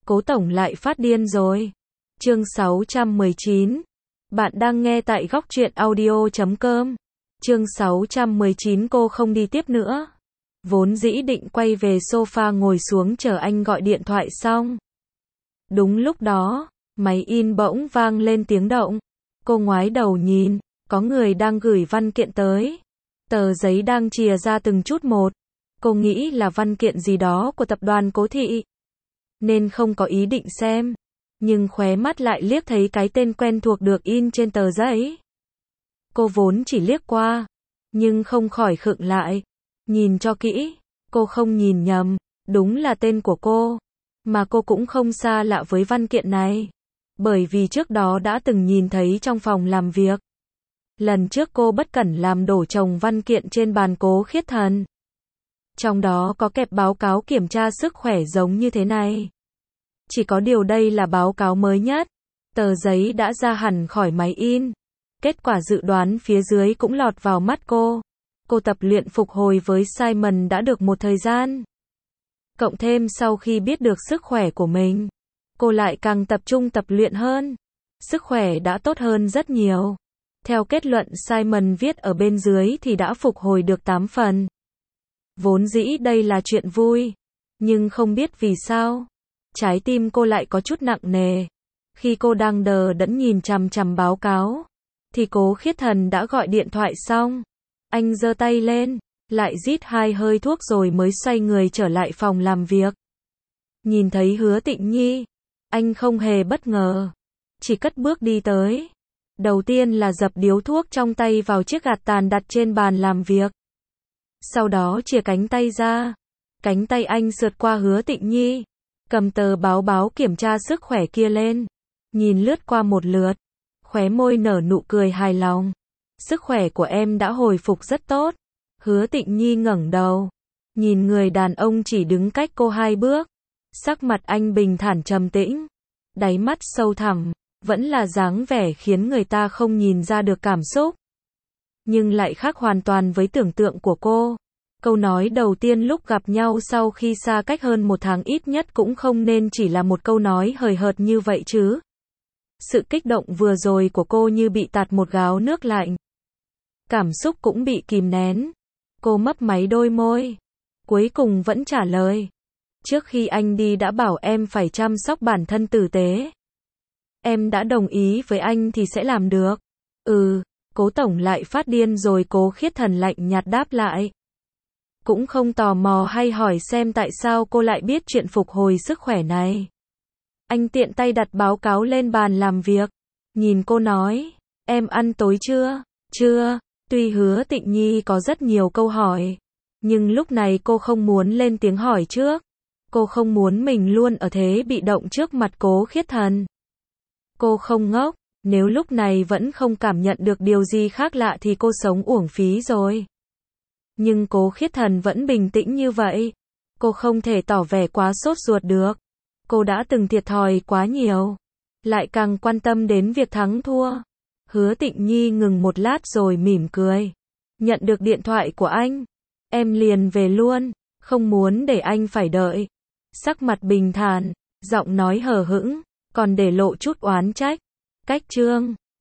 Cố tổng lại phát điên rồi. Chương 619. Bạn đang nghe tại góc truyện audio.com. Chương 619. Cô không đi tiếp nữa. Vốn dĩ định quay về sofa ngồi xuống chờ anh gọi điện thoại xong. Đúng lúc đó, máy in bỗng vang lên tiếng động. Cô ngoái đầu nhìn, có người đang gửi văn kiện tới. Tờ giấy đang chìa ra từng chút một. Cô nghĩ là văn kiện gì đó của tập đoàn Cố Thị, nên không có ý định xem. Nhưng khóe mắt lại liếc thấy cái tên quen thuộc được in trên tờ giấy. Cô vốn chỉ liếc qua, nhưng không khỏi khựng lại. Nhìn cho kỹ, cô không nhìn nhầm, đúng là tên của cô. Mà cô cũng không xa lạ với văn kiện này, bởi vì trước đó đã từng nhìn thấy trong phòng làm việc. Lần trước cô bất cẩn làm đổ chồng văn kiện trên bàn Cố Khiết Thần. Trong đó có kẹp báo cáo kiểm tra sức khỏe giống như thế này. Chỉ có điều đây là báo cáo mới nhất. Tờ giấy đã ra hẳn khỏi máy in. Kết quả dự đoán phía dưới cũng lọt vào mắt cô. Cô tập luyện phục hồi với Simon đã được một thời gian. Cộng thêm sau khi biết được sức khỏe của mình, cô lại càng tập trung tập luyện hơn. Sức khỏe đã tốt hơn rất nhiều. Theo kết luận Simon viết ở bên dưới thì đã phục hồi được 8 phần. Vốn dĩ đây là chuyện vui, nhưng không biết vì sao, trái tim cô lại có chút nặng nề. Khi cô đang đờ đẫn nhìn chằm chằm báo cáo, thì Cố Khiết Thần đã gọi điện thoại xong. Anh giơ tay lên, lại rít 2 hơi thuốc rồi mới xoay người trở lại phòng làm việc. Nhìn thấy Hứa Tịnh Nhi, anh không hề bất ngờ, chỉ cất bước đi tới. Đầu tiên là dập điếu thuốc trong tay vào chiếc gạt tàn đặt trên bàn làm việc. Sau đó chìa cánh tay ra. Cánh tay anh sượt qua Hứa Tịnh Nhi, cầm tờ báo kiểm tra sức khỏe kia lên, nhìn lướt qua một lượt, khóe môi nở nụ cười hài lòng. Sức khỏe của em đã hồi phục rất tốt. Hứa Tịnh Nhi ngẩng đầu, nhìn người đàn ông chỉ đứng cách cô 2 bước. Sắc mặt anh bình thản trầm tĩnh, đáy mắt sâu thẳm, vẫn là dáng vẻ khiến người ta không nhìn ra được cảm xúc. Nhưng lại khác hoàn toàn với tưởng tượng của cô. Câu nói đầu tiên lúc gặp nhau sau khi xa cách hơn 1 tháng ít nhất cũng không nên chỉ là một câu nói hời hợt như vậy chứ. Sự kích động vừa rồi của cô như bị tạt một gáo nước lạnh. Cảm xúc cũng bị kìm nén. Cô mấp máy đôi môi, cuối cùng vẫn trả lời. Trước khi anh đi đã bảo em phải chăm sóc bản thân tử tế. Em đã đồng ý với anh thì sẽ làm được. Cố tổng lại phát điên rồi. Cố Khiết Thần lạnh nhạt đáp lại. Cũng không tò mò hay hỏi xem tại sao cô lại biết chuyện phục hồi sức khỏe này. Anh tiện tay đặt báo cáo lên bàn làm việc, nhìn cô nói, em ăn tối chưa? Chưa. Tuy Hứa Tịnh Nhi có rất nhiều câu hỏi, nhưng lúc này cô không muốn lên tiếng hỏi trước. Cô không muốn mình luôn ở thế bị động trước mặt Cố Khiết Thần. Cô không ngốc, nếu lúc này vẫn không cảm nhận được điều gì khác lạ thì cô sống uổng phí rồi. Nhưng Cố Khiết Thần vẫn bình tĩnh như vậy. Cô không thể tỏ vẻ quá sốt ruột được. Cô đã từng thiệt thòi quá nhiều, lại càng quan tâm đến việc thắng thua. Hứa Tịnh Nhi ngừng một lát rồi mỉm cười. Nhận được điện thoại của anh, em liền về luôn, không muốn để anh phải đợi. Sắc mặt bình thản, giọng nói hờ hững, còn để lộ chút oán trách. Cách chương